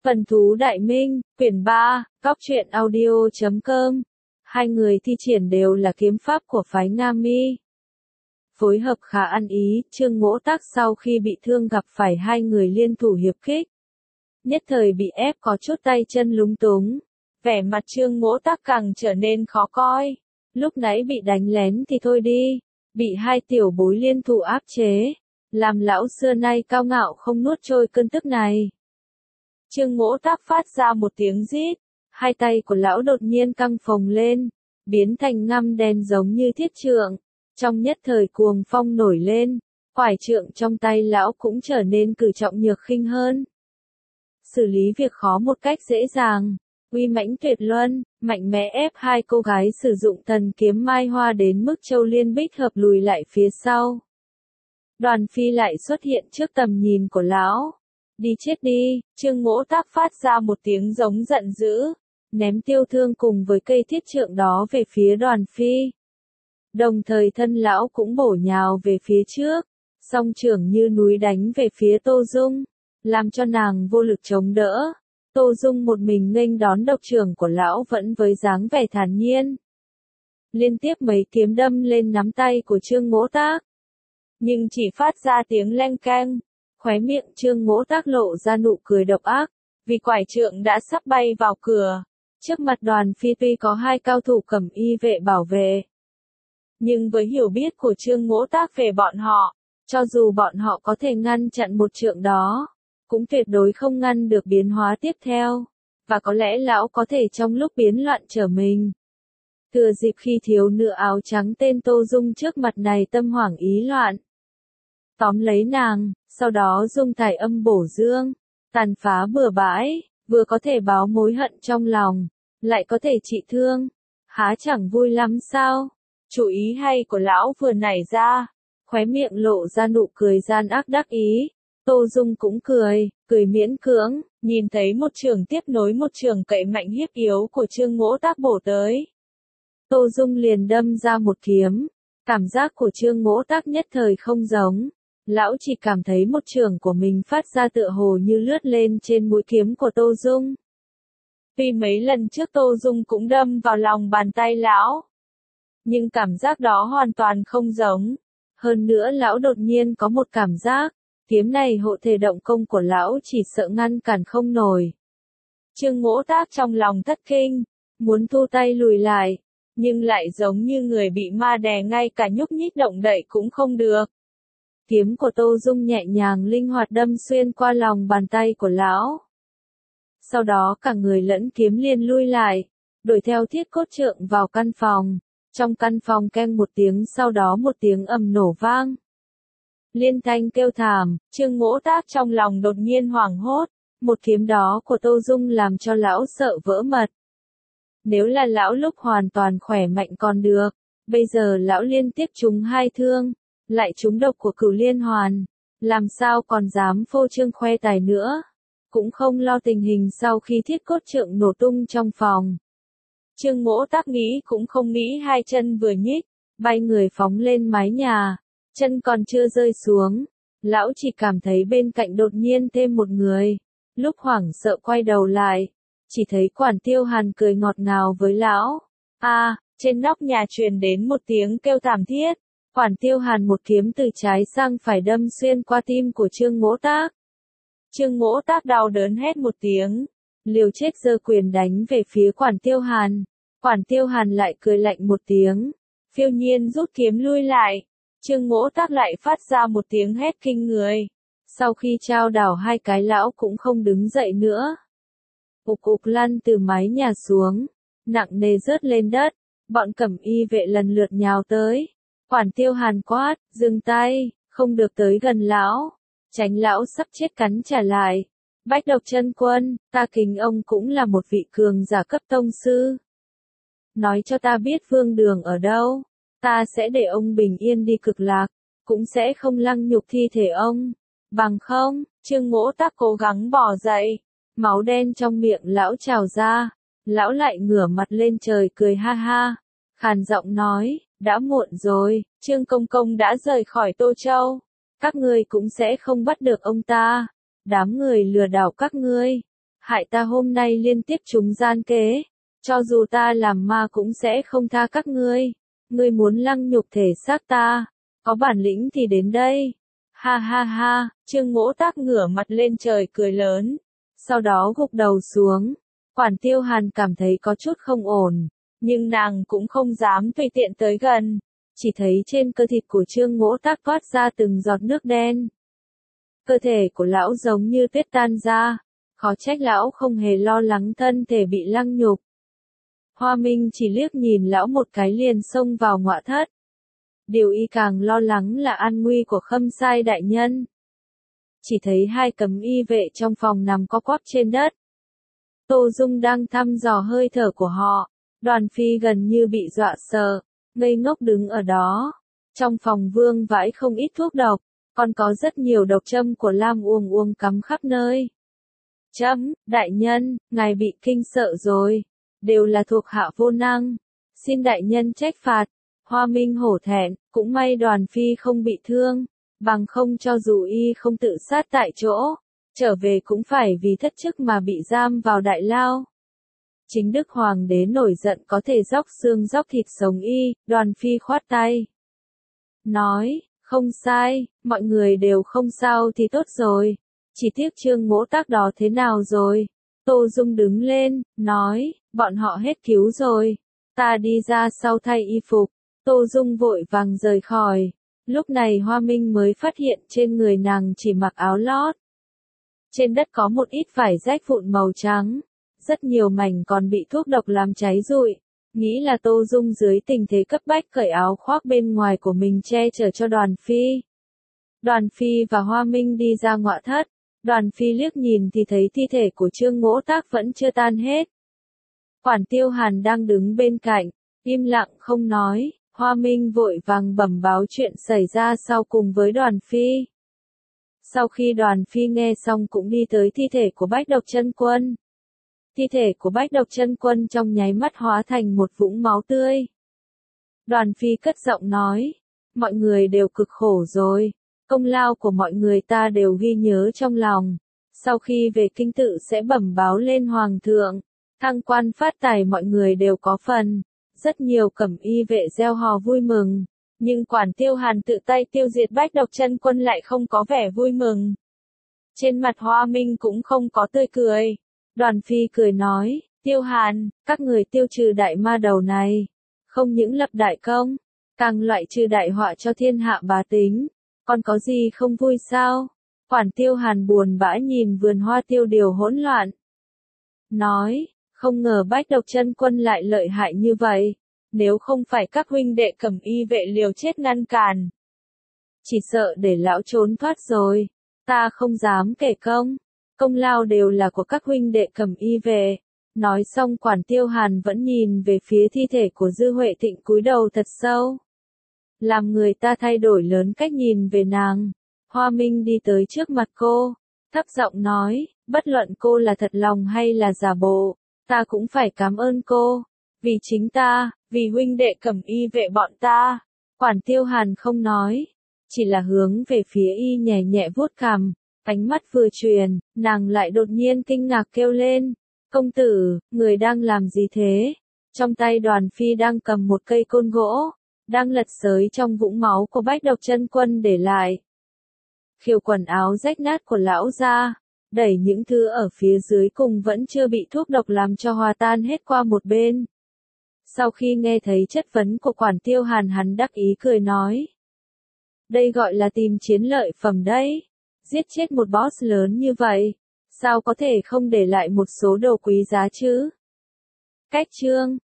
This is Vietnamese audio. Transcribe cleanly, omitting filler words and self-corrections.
Vân Thú Đại Minh, quyển 3, Góc truyện audio.com. Hai người thi triển đều là kiếm pháp của phái Nga Mi. Phối hợp khá ăn ý, Trương Mỗ Tác sau khi bị thương gặp phải hai người liên thủ hiệp kích. Nhất thời bị ép có chút tay chân lúng túng. Vẻ mặt Trương Mỗ Tác càng trở nên khó coi. Lúc nãy bị đánh lén thì thôi đi. Bị hai tiểu bối liên thủ áp chế. Làm lão xưa nay cao ngạo không nuốt trôi cơn tức này. Trương Mỗ Tác phát ra một tiếng rít. Hai tay của lão đột nhiên căng phồng lên. Biến thành ngăm đen giống như thiết trượng. Trong nhất thời cuồng phong nổi lên. Quải trượng trong tay lão cũng trở nên cử trọng nhược khinh hơn. Xử lý việc khó một cách dễ dàng. Uy mãnh tuyệt luân, mạnh mẽ ép hai cô gái sử dụng thần kiếm mai hoa đến mức Châu Liên Bích hợp lùi lại phía sau. Đoàn Phi lại xuất hiện trước tầm nhìn của lão. Đi chết đi, Trương Mỗ Tác phát ra một tiếng giống giận dữ, ném tiêu thương cùng với cây thiết trượng đó về phía Đoàn Phi. Đồng thời thân lão cũng bổ nhào về phía trước, song trưởng như núi đánh về phía Tô Dung, làm cho nàng vô lực chống đỡ. Tô Dung một mình nghênh đón độc trưởng của lão vẫn với dáng vẻ thản nhiên. Liên tiếp mấy kiếm đâm lên nắm tay của Trương Mỗ Tác. Nhưng chỉ phát ra tiếng leng keng, khóe miệng Trương Mỗ Tác lộ ra nụ cười độc ác, vì quải trượng đã sắp bay vào cửa. Trước mặt Đoàn Phi tuy có hai cao thủ cẩm y vệ bảo vệ. Nhưng với hiểu biết của Trương Mỗ Tác về bọn họ, cho dù bọn họ có thể ngăn chặn một trượng đó, cũng tuyệt đối không ngăn được biến hóa tiếp theo, và có lẽ lão có thể trong lúc biến loạn trở mình. Thừa dịp khi thiếu nữ áo trắng tên Tô Dung trước mặt này tâm hoảng ý loạn, tóm lấy nàng, sau đó dùng tài âm bổ dương, tàn phá bừa bãi, vừa có thể báo mối hận trong lòng, lại có thể trị thương, há chẳng vui lắm sao? Chủ ý hay của lão vừa nảy ra, khóe miệng lộ ra nụ cười gian ác đắc ý. Tô Dung cũng cười miễn cưỡng, nhìn thấy một trường tiếp nối một trường cậy mạnh hiếp yếu của Trương Mỗ Tác bổ tới. Tô Dung liền đâm ra một kiếm, cảm giác của Trương Mỗ Tác nhất thời không giống. Lão chỉ cảm thấy một trường của mình phát ra tựa hồ như lướt lên trên mũi kiếm của Tô Dung. Tuy mấy lần trước Tô Dung cũng đâm vào lòng bàn tay lão, nhưng cảm giác đó hoàn toàn không giống. Hơn nữa lão đột nhiên có một cảm giác, kiếm này hộ thể động công của lão chỉ sợ ngăn cản không nổi. Trương Mỗ Tác trong lòng thất kinh, muốn thu tay lùi lại, nhưng lại giống như người bị ma đè ngay cả nhúc nhích động đậy cũng không được. Kiếm của Tô Dung nhẹ nhàng linh hoạt đâm xuyên qua lòng bàn tay của lão. Sau đó cả người lẫn kiếm liền lui lại, đuổi theo thiết cốt trượng vào căn phòng. Trong căn phòng keng một tiếng sau đó một tiếng ầm nổ vang. Liên thanh kêu thảm, Trương Mỗ Tác trong lòng đột nhiên hoảng hốt, một kiếm đó của Tô Dung làm cho lão sợ vỡ mật. Nếu là lão lúc hoàn toàn khỏe mạnh còn được, bây giờ lão liên tiếp trúng hai thương, lại trúng độc của Cửu Liên Hoàn, làm sao còn dám phô trương khoe tài nữa, cũng không lo tình hình sau khi thiết cốt trượng nổ tung trong phòng. Trương Mỗ Tác nghĩ cũng không nghĩ, hai chân vừa nhích, bay người phóng lên mái nhà, chân còn chưa rơi xuống, lão chỉ cảm thấy bên cạnh đột nhiên thêm một người, lúc hoảng sợ quay đầu lại, chỉ thấy Quản Tiêu Hàn cười ngọt ngào với lão. Trên nóc nhà truyền đến một tiếng kêu thảm thiết, Quản Tiêu Hàn một kiếm từ trái sang phải đâm xuyên qua tim của Trương Mỗ Tác. Trương Mỗ Tác đau đớn hét một tiếng, liều chết giơ quyền đánh về phía Quản Tiêu Hàn. Quản Tiêu Hàn lại cười lạnh một tiếng, phiêu nhiên rút kiếm lui lại. Trương Mỗ Tác lại phát ra một tiếng hét kinh người. Sau khi trao đảo hai cái lão cũng không đứng dậy nữa. Ục ục lăn từ mái nhà xuống, nặng nề rớt lên đất, bọn cẩm y vệ lần lượt nhào tới. Quản Tiêu Hàn quát, dừng tay, không được tới gần lão, tránh lão sắp chết cắn trả lại. Bách Độc Chân Quân, ta kính ông cũng là một vị cường giả cấp tông sư. Nói cho ta biết Vương Đường ở đâu, ta sẽ để ông bình yên đi Cực Lạc, cũng sẽ không lăng nhục thi thể ông. Bằng không, Trương Mỗ Tác cố gắng bỏ dậy, máu đen trong miệng lão trào ra, lão lại ngửa mặt lên trời cười ha ha, khàn giọng nói, đã muộn rồi, Trương Công Công đã rời khỏi Tô Châu, các ngươi cũng sẽ không bắt được ông ta, đám người lừa đảo các ngươi, hại ta hôm nay liên tiếp trúng gian kế, cho dù ta làm ma cũng sẽ không tha các ngươi. Ngươi muốn lăng nhục thể xác ta, có bản lĩnh thì đến đây. Ha ha ha, Trương Mỗ Tác ngửa mặt lên trời cười lớn, sau đó gục đầu xuống. Quản Tiêu Hàn cảm thấy có chút không ổn, nhưng nàng cũng không dám tùy tiện tới gần, chỉ thấy trên cơ thịt của Trương Mỗ Tác toát ra từng giọt nước đen. Cơ thể của lão giống như tuyết tan ra, khó trách lão không hề lo lắng thân thể bị lăng nhục. Hoa Minh chỉ liếc nhìn lão một cái liền xông vào ngọa thất. Điều y càng lo lắng là an nguy của Khâm Sai đại nhân. Chỉ thấy hai cấm y vệ trong phòng nằm co quắp trên đất. Tô Dung đang thăm dò hơi thở của họ, Đoàn Phi gần như bị dọa sợ, ngây ngốc đứng ở đó. Trong phòng vương vãi không ít thuốc độc, còn có rất nhiều độc châm của Lam Uông Uông cắm khắp nơi. Chấm, đại nhân, ngài bị kinh sợ rồi, đều là thuộc hạ vô năng, xin đại nhân trách phạt. Hoa Minh hổ thẹn, cũng may Đoàn Phi không bị thương, bằng không cho dù y không tự sát tại chỗ, trở về cũng phải vì thất chức mà bị giam vào đại lao. Chính Đức Hoàng đế nổi giận có thể róc xương róc thịt sống y, Đoàn Phi khoát tay. Nói, không sai, mọi người đều không sao thì tốt rồi, chỉ tiếc Trương Mỗ Tác đó thế nào rồi. Tô Dung đứng lên, nói, bọn họ hết cứu rồi, ta đi ra sau thay y phục. Tô Dung vội vàng rời khỏi. Lúc này Hoa Minh mới phát hiện trên người nàng chỉ mặc áo lót. Trên đất có một ít vải rách vụn màu trắng. Rất nhiều mảnh còn bị thuốc độc làm cháy rụi. Nghĩ là Tô Dung dưới tình thế cấp bách cởi áo khoác bên ngoài của mình che chở cho Đoàn Phi. Đoàn Phi và Hoa Minh đi ra ngọa thất. Đoàn Phi liếc nhìn thì thấy thi thể của Trương Mỗ Tác vẫn chưa tan hết. Quản Tiêu Hàn đang đứng bên cạnh, im lặng không nói. Hoa Minh vội vàng bẩm báo chuyện xảy ra sau cùng với Đoàn Phi. Sau khi Đoàn Phi nghe xong cũng đi tới thi thể của Bách Độc Chân Quân. Thi thể của Bách Độc Chân Quân trong nháy mắt hóa thành một vũng máu tươi. Đoàn Phi cất giọng nói, mọi người đều cực khổ rồi, công lao của mọi người ta đều ghi nhớ trong lòng. Sau khi về kinh tự sẽ bẩm báo lên Hoàng thượng, thăng quan phát tài mọi người đều có phần. Rất nhiều cẩm y vệ reo hò vui mừng, nhưng Quản Tiêu Hàn tự tay tiêu diệt Bách Độc Chân Quân lại không có vẻ vui mừng. Trên mặt Hoa Minh cũng không có tươi cười. Đoàn Phi cười nói, Tiêu Hàn, các người tiêu trừ đại ma đầu này, không những lập đại công, càng loại trừ đại họa cho thiên hạ bá tính, còn có gì không vui sao? Quản Tiêu Hàn buồn bã nhìn vườn hoa tiêu điều hỗn loạn. Nói, không ngờ Bách Độc Chân Quân lại lợi hại như vậy, nếu không phải các huynh đệ cẩm y vệ liều chết ngăn cản, chỉ sợ để lão trốn thoát rồi, ta không dám kể công, công lao đều là của các huynh đệ cẩm y vệ. Nói xong Quản Tiêu Hàn vẫn nhìn về phía thi thể của Dư Huệ Thịnh cúi đầu thật sâu. Làm người ta thay đổi lớn cách nhìn về nàng. Hoa Minh đi tới trước mặt cô, thấp giọng nói, bất luận cô là thật lòng hay là giả bộ, ta cũng phải cảm ơn cô, vì chính ta, vì huynh đệ cẩm y vệ bọn ta. Quản Tiêu Hàn không nói, chỉ là hướng về phía y nhẹ nhẹ vuốt cằm, ánh mắt vừa truyền, nàng lại đột nhiên kinh ngạc kêu lên, công tử, người đang làm gì thế? Trong tay Đoàn Phi đang cầm một cây côn gỗ, đang lật xới trong vũng máu của Bách Độc Chân Quân để lại. Khiều quần áo rách nát của lão ra, đẩy những thứ ở phía dưới cùng vẫn chưa bị thuốc độc làm cho hòa tan hết qua một bên. Sau khi nghe thấy chất vấn của Quản Tiêu Hàn hắn đắc ý cười nói. Đây gọi là tìm chiến lợi phẩm đấy. Giết chết một boss lớn như vậy, sao có thể không để lại một số đồ quý giá chứ? Cách chương